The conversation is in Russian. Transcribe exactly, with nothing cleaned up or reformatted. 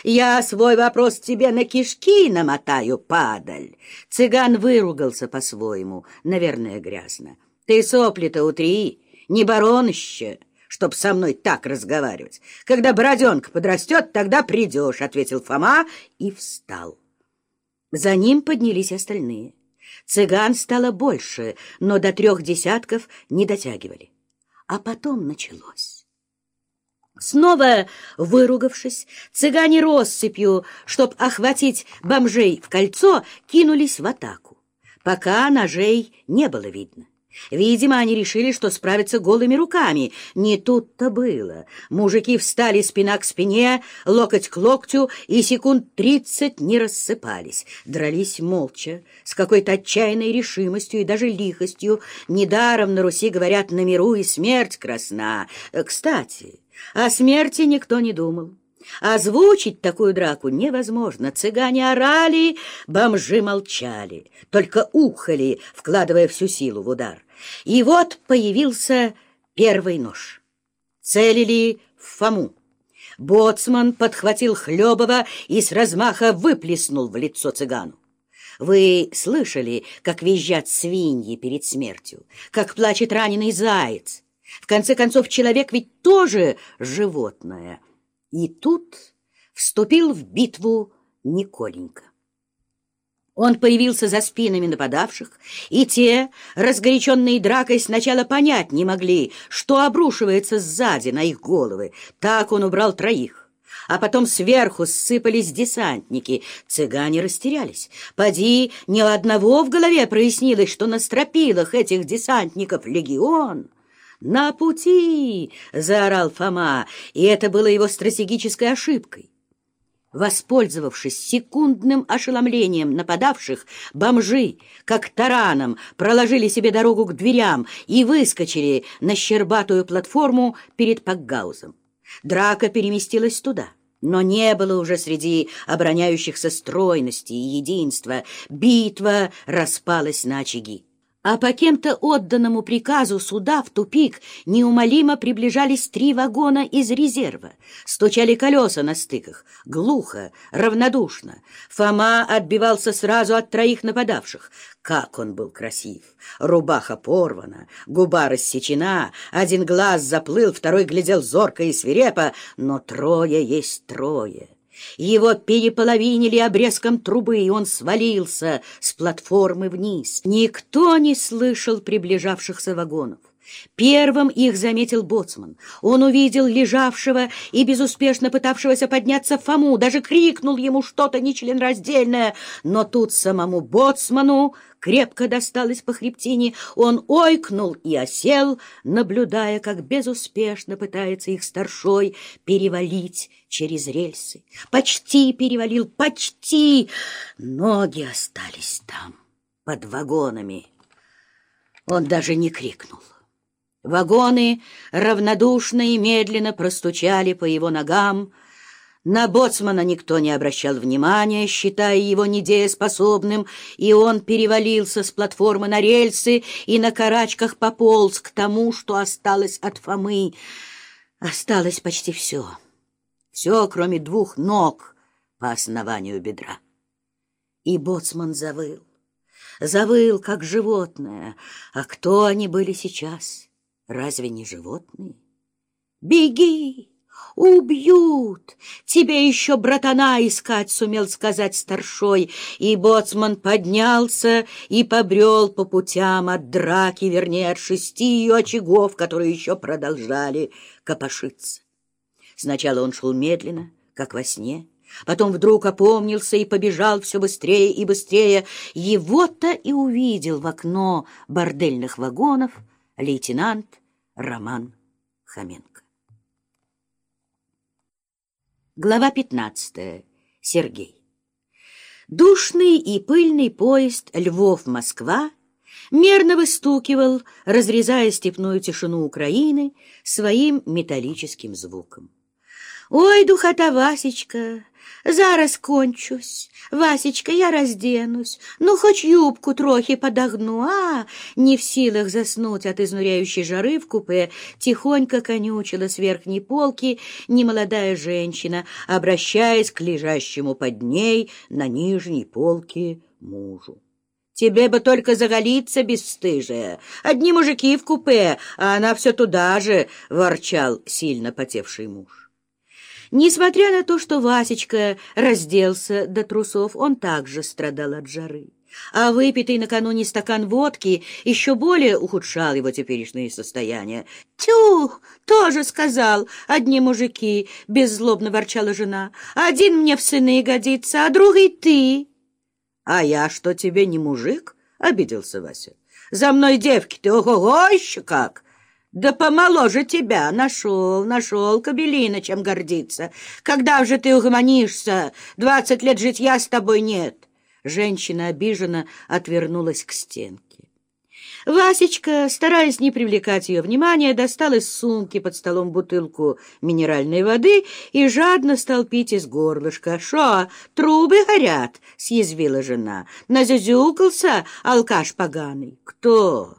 Я свой вопрос тебе на кишки намотаю, падаль. Цыган выругался по-своему, наверное, грязно. Ты сопли-то утри, не баронище, чтоб со мной так разговаривать. Когда бороденка подрастет, тогда придешь, — ответил Фома и встал. За ним поднялись остальные. Цыган стало больше, но до трех десятков не дотягивали. А потом началось. Снова выругавшись, цыгане россыпью, чтоб охватить бомжей в кольцо, кинулись в атаку. Пока ножей не было видно. Видимо, они решили, что справятся голыми руками. Не тут-то было. Мужики встали спина к спине, локоть к локтю, и секунд тридцать не рассыпались. Дрались молча, с какой-то отчаянной решимостью и даже лихостью. Недаром на Руси говорят: на миру и смерть красна. Кстати, о смерти никто не думал. Озвучить такую драку невозможно. Цыгане орали, бомжи молчали, только ухали, вкладывая всю силу в удар. И вот появился первый нож. Целили в Фому. Боцман подхватил Хлебова и с размаха выплеснул в лицо цыгану. Вы слышали, как визжат свиньи перед смертью, как плачет раненый заяц? В конце концов, человек ведь тоже животное. И тут вступил в битву Николенька. Он появился за спинами нападавших, и те, разгоряченные дракой, сначала понять не могли, что обрушивается сзади на их головы. Так он убрал троих. А потом сверху ссыпались десантники. Цыгане растерялись. Поди, ни у одного в голове прояснилось, что на стропилах этих десантников легион. «На пути!» — заорал Фома, и это было его стратегической ошибкой. Воспользовавшись секундным ошеломлением нападавших, бомжи, как тараном, проложили себе дорогу к дверям и выскочили на щербатую платформу перед Пакгаузом. Драка переместилась туда, но не было уже среди обороняющихся стройности и единства. Битва распалась на очаги. А по кем-то отданному приказу суда в тупик неумолимо приближались три вагона из резерва. Стучали колеса на стыках. Глухо, равнодушно. Фома отбивался сразу от троих нападавших. Как он был красив! Рубаха порвана, губа рассечена, один глаз заплыл, второй глядел зорко и свирепо, но трое есть трое. Его переполовинили обрезком трубы, и он свалился с платформы вниз. Никто не слышал приближавшихся вагонов. Первым их заметил боцман. Он увидел лежавшего и безуспешно пытавшегося подняться Фому, даже крикнул ему что-то нечленораздельное, но тут самому боцману крепко досталось по хребтине. Он ойкнул и осел, наблюдая, как безуспешно пытается их старшой перевалить через рельсы. Почти перевалил, почти. Ноги остались там, под вагонами. Он даже не крикнул. Вагоны равнодушно и медленно простучали по его ногам. На боцмана никто не обращал внимания, считая его недееспособным, и он перевалился с платформы на рельсы и на карачках пополз к тому, что осталось от Фомы. Осталось почти все. Все, кроме двух ног по основанию бедра. И боцман завыл. Завыл, как животное. А кто они были сейчас? Разве не животные? «Беги! Убьют! Тебе еще братана искать!» — сумел сказать старшой. И боцман поднялся и побрел по путям от драки, вернее, от шести ее очагов, которые еще продолжали копошиться. Сначала он шел медленно, как во сне, потом вдруг опомнился и побежал все быстрее и быстрее. Его-то и увидел в окно бордельных вагонов лейтенант Роман Хоменко. Глава пятнадцатая. Сергей. Душный и пыльный поезд Львов-Москва мерно выстукивал, разрезая степную тишину Украины своим металлическим звуком. Ой, духота, Васечка, зараз кончусь. Васечка, я разденусь, ну, хоть юбку трохи подогну, а? Не в силах заснуть от изнуряющей жары в купе, тихонько конючила с верхней полки немолодая женщина, обращаясь к лежащему под ней на нижней полке мужу. Тебе бы только заголиться, бесстыжая. Одни мужики в купе, а она все туда же, — ворчал сильно потевший муж. Несмотря на то, что Васечка разделся до трусов, он также страдал от жары. А выпитый накануне стакан водки еще более ухудшал его теперешнее состояние. «Тю, тоже сказал, одни мужики», — беззлобно ворчала жена. «Один мне в сыны годится, а другой ты». «А я что, тебе не мужик?» — обиделся Вася. «За мной девки ты, ого-го, еще как! Да помоложе тебя нашел, нашел, кобелина, чем гордиться. Когда же ты угомонишься? Двадцать лет житья с тобой нет». Женщина обиженно отвернулась к стенке. Васечка, стараясь не привлекать ее внимания, достал из сумки под столом бутылку минеральной воды и жадно стал пить из горлышка. «Шо, трубы горят?» — съязвила жена. «Назюзюкался алкаш поганый». «Кто?»